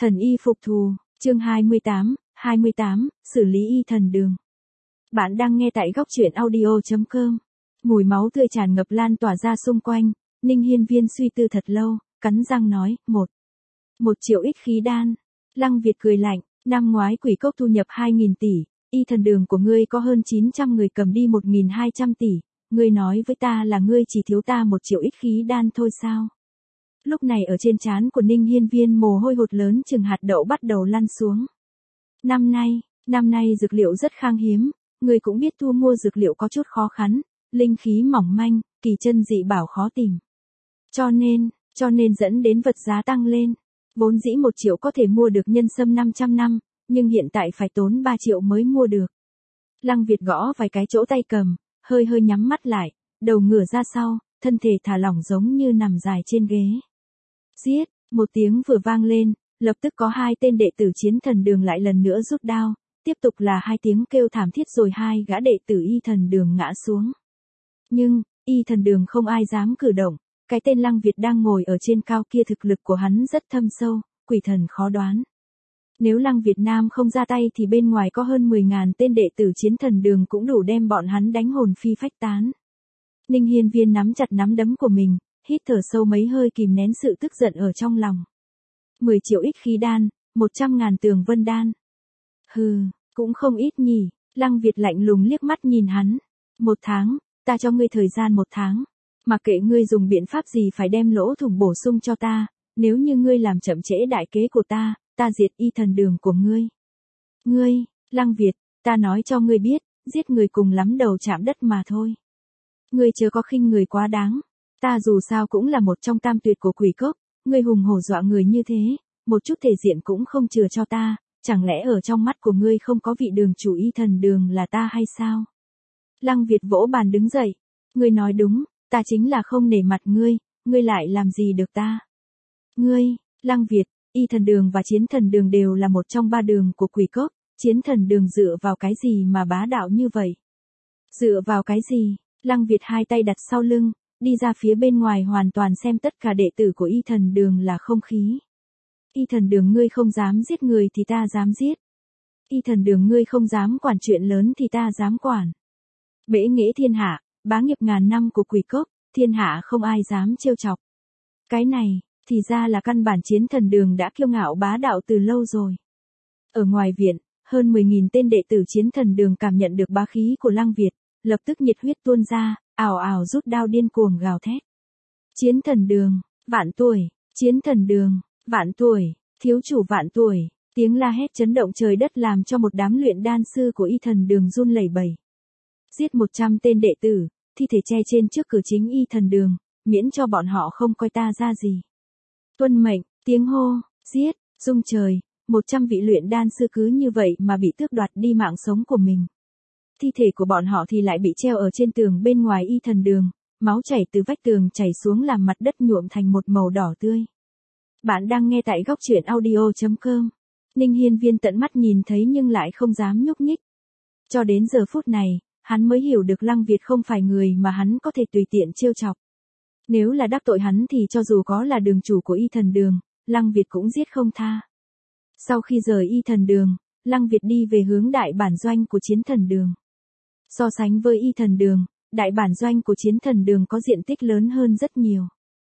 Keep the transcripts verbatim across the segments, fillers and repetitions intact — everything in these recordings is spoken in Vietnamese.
Thần y phục thù, chương hai mươi tám, hai mươi tám, xử lý y thần đường. Bạn đang nghe tại góc truyện audio chấm com. Mùi máu tươi tràn ngập lan tỏa ra xung quanh, Ninh Hiên Viên suy tư thật lâu, cắn răng nói, một. Một triệu ít khí đan. Lăng Việt cười lạnh, năm ngoái quỷ cốc thu nhập hai nghìn tỷ, y thần đường của ngươi có hơn chín trăm người cầm đi một nghìn hai trăm tỷ, ngươi nói với ta là ngươi chỉ thiếu ta một triệu ít khí đan thôi sao? Lúc này ở trên trán của Ninh Hiên Viên mồ hôi hột lớn chừng hạt đậu bắt đầu lăn xuống. Năm nay, năm nay dược liệu rất khan hiếm, người cũng biết thu mua dược liệu có chút khó khăn, linh khí mỏng manh, kỳ chân dị bảo khó tìm. Cho nên, cho nên dẫn đến vật giá tăng lên. Vốn dĩ một triệu có thể mua được nhân sâm năm trăm năm, nhưng hiện tại phải tốn ba triệu mới mua được. Lăng Việt gõ vài cái chỗ tay cầm, hơi hơi nhắm mắt lại, đầu ngửa ra sau, thân thể thả lỏng giống như nằm dài trên ghế. Giết, một tiếng vừa vang lên, lập tức có hai tên đệ tử chiến thần đường lại lần nữa rút đao, tiếp tục là hai tiếng kêu thảm thiết rồi hai gã đệ tử y thần đường ngã xuống. Nhưng, y thần đường không ai dám cử động, cái tên Lăng Việt đang ngồi ở trên cao kia thực lực của hắn rất thâm sâu, quỷ thần khó đoán. Nếu Lăng Việt Nam không ra tay thì bên ngoài có hơn mười ngàn tên đệ tử chiến thần đường cũng đủ đem bọn hắn đánh hồn phi phách tán. Ninh Hiên Viên nắm chặt nắm đấm của mình, hít thở sâu mấy hơi kìm nén sự tức giận ở trong lòng. mười triệu ít khí đan, một trăm ngàn tường vân đan. Hừ, cũng không ít nhỉ, Lăng Việt lạnh lùng liếc mắt nhìn hắn. Một tháng, ta cho ngươi thời gian một tháng. Mặc kệ ngươi dùng biện pháp gì phải đem lỗ thủng bổ sung cho ta, nếu như ngươi làm chậm trễ đại kế của ta, ta diệt y thần đường của ngươi. Ngươi, Lăng Việt, ta nói cho ngươi biết, giết người cùng lắm đầu chạm đất mà thôi. Ngươi chớ có khinh người quá đáng. Ta dù sao cũng là một trong tam tuyệt của quỷ cốc, ngươi hùng hổ dọa người như thế, một chút thể diện cũng không chừa cho ta, chẳng lẽ ở trong mắt của ngươi không có vị đường chủ y thần đường là ta hay sao? Lăng Việt vỗ bàn đứng dậy, ngươi nói đúng, ta chính là không nể mặt ngươi, ngươi lại làm gì được ta? Ngươi, Lăng Việt, y thần đường và chiến thần đường đều là một trong ba đường của quỷ cốc, chiến thần đường dựa vào cái gì mà bá đạo như vậy? Dựa vào cái gì? Lăng Việt hai tay đặt sau lưng, đi ra phía bên ngoài hoàn toàn xem tất cả đệ tử của y thần đường là không khí. Y thần đường ngươi không dám giết người thì ta dám giết. Y thần đường ngươi không dám quản chuyện lớn thì ta dám quản. Bể nghĩa thiên hạ, bá nghiệp ngàn năm của quỷ cốc, thiên hạ không ai dám trêu chọc. Cái này, thì ra là căn bản chiến thần đường đã kiêu ngạo bá đạo từ lâu rồi. Ở ngoài viện, hơn mười nghìn tên đệ tử chiến thần đường cảm nhận được bá khí của Lăng Việt, lập tức nhiệt huyết tuôn ra, ào ào rút đao điên cuồng gào thét. Chiến thần đường, vạn tuổi, chiến thần đường, vạn tuổi, thiếu chủ vạn tuổi, tiếng la hét chấn động trời đất làm cho một đám luyện đan sư của y thần đường run lẩy bẩy. Giết một trăm tên đệ tử, thi thể che trên trước cửa chính y thần đường, miễn cho bọn họ không coi ta ra gì. Tuân mệnh, tiếng hô, giết, rung trời, một trăm vị luyện đan sư cứ như vậy mà bị tước đoạt đi mạng sống của mình. Thi thể của bọn họ thì lại bị treo ở trên tường bên ngoài y thần đường, máu chảy từ vách tường chảy xuống làm mặt đất nhuộm thành một màu đỏ tươi. Bạn đang nghe tại góc truyện audio chấm com. Ninh Hiên Viên tận mắt nhìn thấy nhưng lại không dám nhúc nhích. Cho đến giờ phút này, hắn mới hiểu được Lăng Việt không phải người mà hắn có thể tùy tiện trêu chọc. Nếu là đắc tội hắn thì cho dù có là đường chủ của y thần đường, Lăng Việt cũng giết không tha. Sau khi rời y thần đường, Lăng Việt đi về hướng đại bản doanh của chiến thần đường. So sánh với y thần đường, đại bản doanh của chiến thần đường có diện tích lớn hơn rất nhiều.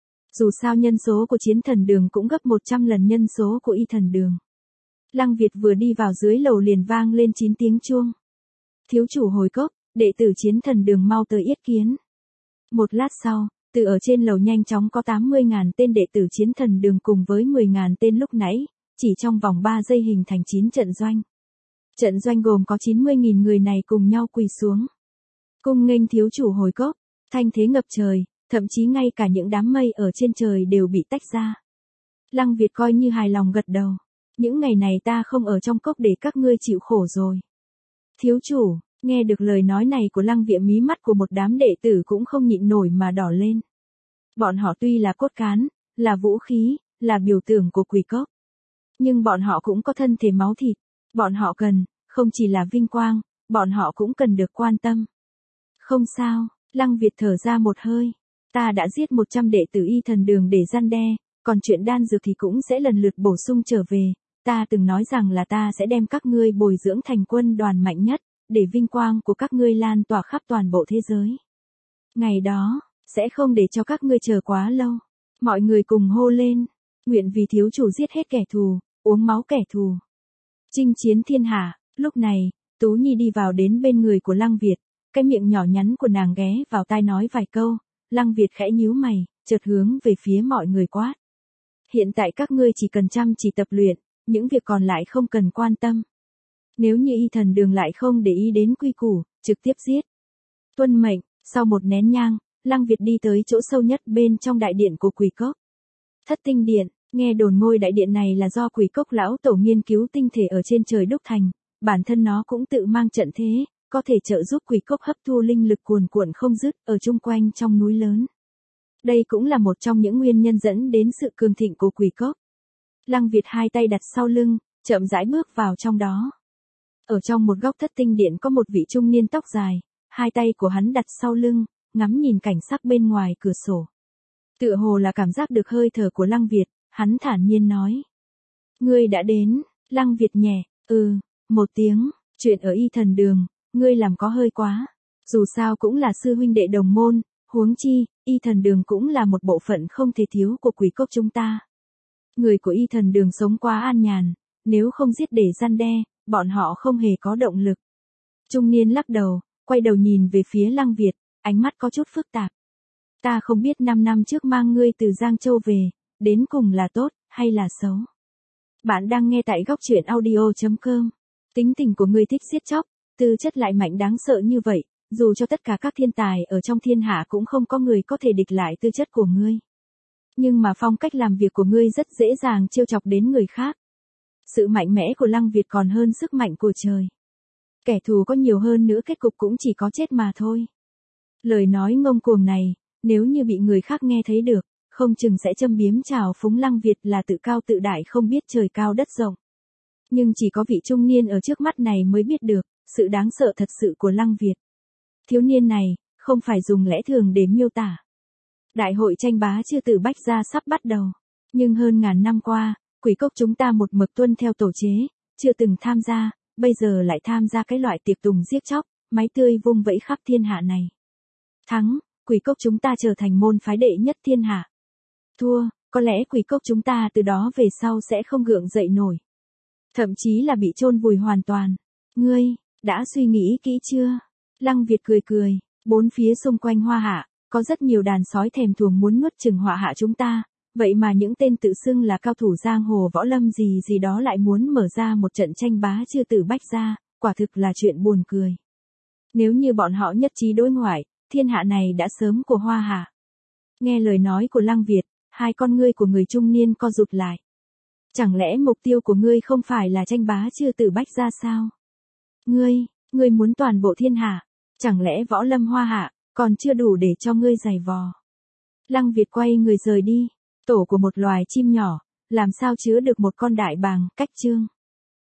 Dù sao nhân số của chiến thần đường cũng gấp một trăm lần nhân số của y thần đường. Lăng Việt vừa đi vào dưới lầu liền vang lên chín tiếng chuông. Thiếu chủ hồi cốc, đệ tử chiến thần đường mau tới yết kiến. Một lát sau, từ ở trên lầu nhanh chóng có tám mươi ngàn tên đệ tử chiến thần đường cùng với mười ngàn tên lúc nãy, chỉ trong vòng ba giây hình thành chín trận doanh. Trận doanh gồm có chín mươi nghìn người này cùng nhau quỳ xuống. Cung nghênh thiếu chủ hồi cốc, thanh thế ngập trời, thậm chí ngay cả những đám mây ở trên trời đều bị tách ra. Lăng Việt coi như hài lòng gật đầu. Những ngày này ta không ở trong cốc để các ngươi chịu khổ rồi. Thiếu chủ, nghe được lời nói này của Lăng Việt mí mắt của một đám đệ tử cũng không nhịn nổi mà đỏ lên. Bọn họ tuy là cốt cán, là vũ khí, là biểu tượng của quỷ cốc. Nhưng bọn họ cũng có thân thể máu thịt. Bọn họ cần, không chỉ là vinh quang, bọn họ cũng cần được quan tâm. Không sao, Lăng Việt thở ra một hơi. Ta đã giết một trăm đệ tử y thần đường để răn đe, còn chuyện đan dược thì cũng sẽ lần lượt bổ sung trở về. Ta từng nói rằng là ta sẽ đem các ngươi bồi dưỡng thành quân đoàn mạnh nhất, để vinh quang của các ngươi lan tỏa khắp toàn bộ thế giới. Ngày đó, sẽ không để cho các ngươi chờ quá lâu. Mọi người cùng hô lên, nguyện vì thiếu chủ giết hết kẻ thù, uống máu kẻ thù. Chinh chiến thiên hạ. Lúc này, Tú Nhi đi vào đến bên người của Lăng Việt, cái miệng nhỏ nhắn của nàng ghé vào tai nói vài câu. Lăng Việt khẽ nhíu mày, chợt hướng về phía mọi người quát. Hiện tại các ngươi chỉ cần chăm chỉ tập luyện, những việc còn lại không cần quan tâm. Nếu như Y Thần Đường lại không để ý đến quy củ, trực tiếp giết. Tuân mệnh. Sau một nén nhang, Lăng Việt đi tới chỗ sâu nhất bên trong đại điện của Quỷ Cốc. Thất Tinh Điện. Nghe đồn ngôi đại điện này là do Quỷ Cốc lão tổ nghiên cứu tinh thể ở trên trời đúc thành, bản thân nó cũng tự mang trận thế, có thể trợ giúp Quỷ Cốc hấp thu linh lực cuồn cuộn không dứt ở chung quanh trong núi lớn. Đây cũng là một trong những nguyên nhân dẫn đến sự cường thịnh của Quỷ Cốc. Lăng Việt hai tay đặt sau lưng, chậm rãi bước vào trong đó. Ở trong một góc Thất Tinh Điện có một vị trung niên tóc dài, hai tay của hắn đặt sau lưng, ngắm nhìn cảnh sắc bên ngoài cửa sổ. Tựa hồ là cảm giác được hơi thở của Lăng Việt, hắn thản nhiên nói. Ngươi đã đến. Lăng Việt nhẹ, ừ, một tiếng, chuyện ở Y Thần Đường, ngươi làm có hơi quá. Dù sao cũng là sư huynh đệ đồng môn, huống chi, Y Thần Đường cũng là một bộ phận không thể thiếu của Quỷ Cốc chúng ta. Người của Y Thần Đường sống quá an nhàn, nếu không giết để gian đe, bọn họ không hề có động lực. Trung niên lắc đầu, quay đầu nhìn về phía Lăng Việt, ánh mắt có chút phức tạp. Ta không biết năm năm trước mang ngươi từ Giang Châu về, đến cùng là tốt, hay là xấu. Bạn đang nghe tại góc truyện audio chấm com. Tính tình của ngươi thích giết chóc, tư chất lại mạnh đáng sợ như vậy, dù cho tất cả các thiên tài ở trong thiên hạ cũng không có người có thể địch lại tư chất của ngươi. Nhưng mà phong cách làm việc của ngươi rất dễ dàng trêu chọc đến người khác. Sự mạnh mẽ của Lăng Việt còn hơn sức mạnh của trời. Kẻ thù có nhiều hơn nữa kết cục cũng chỉ có chết mà thôi. Lời nói ngông cuồng này, nếu như bị người khác nghe thấy được, không chừng sẽ châm biếm chào phúng Lăng Việt là tự cao tự đại không biết trời cao đất rộng. Nhưng chỉ có vị trung niên ở trước mắt này mới biết được, sự đáng sợ thật sự của Lăng Việt. Thiếu niên này, không phải dùng lẽ thường để miêu tả. Đại hội tranh bá chư tử Bách Gia sắp bắt đầu. Nhưng hơn ngàn năm qua, Quỷ Cốc chúng ta một mực tuân theo tổ chế, chưa từng tham gia, bây giờ lại tham gia cái loại tiệc tùng giết chóc, máu tươi vung vẫy khắp thiên hạ này. Thắng, Quỷ Cốc chúng ta trở thành môn phái đệ nhất thiên hạ. Thua, có lẽ Quỷ Cốc chúng ta từ đó về sau sẽ không gượng dậy nổi. Thậm chí là bị chôn vùi hoàn toàn. Ngươi, đã suy nghĩ kỹ chưa? Lăng Việt cười cười, bốn phía xung quanh Hoa Hạ, có rất nhiều đàn sói thèm thuồng muốn nuốt chửng Hoa Hạ chúng ta, vậy mà những tên tự xưng là cao thủ giang hồ võ lâm gì gì đó lại muốn mở ra một trận tranh bá chư tử Bách Gia, quả thực là chuyện buồn cười. Nếu như bọn họ nhất trí đối ngoại, thiên hạ này đã sớm của Hoa Hạ. Nghe lời nói của Lăng Việt, hai con ngươi của người trung niên co rụt lại. Chẳng lẽ mục tiêu của ngươi không phải là tranh bá chư tử Bách Gia sao? Ngươi, ngươi muốn toàn bộ thiên hạ, chẳng lẽ võ lâm Hoa Hạ còn chưa đủ để cho ngươi giày vò? Lăng Việt quay người rời đi, tổ của một loài chim nhỏ, làm sao chứa được một con đại bàng, cách chương.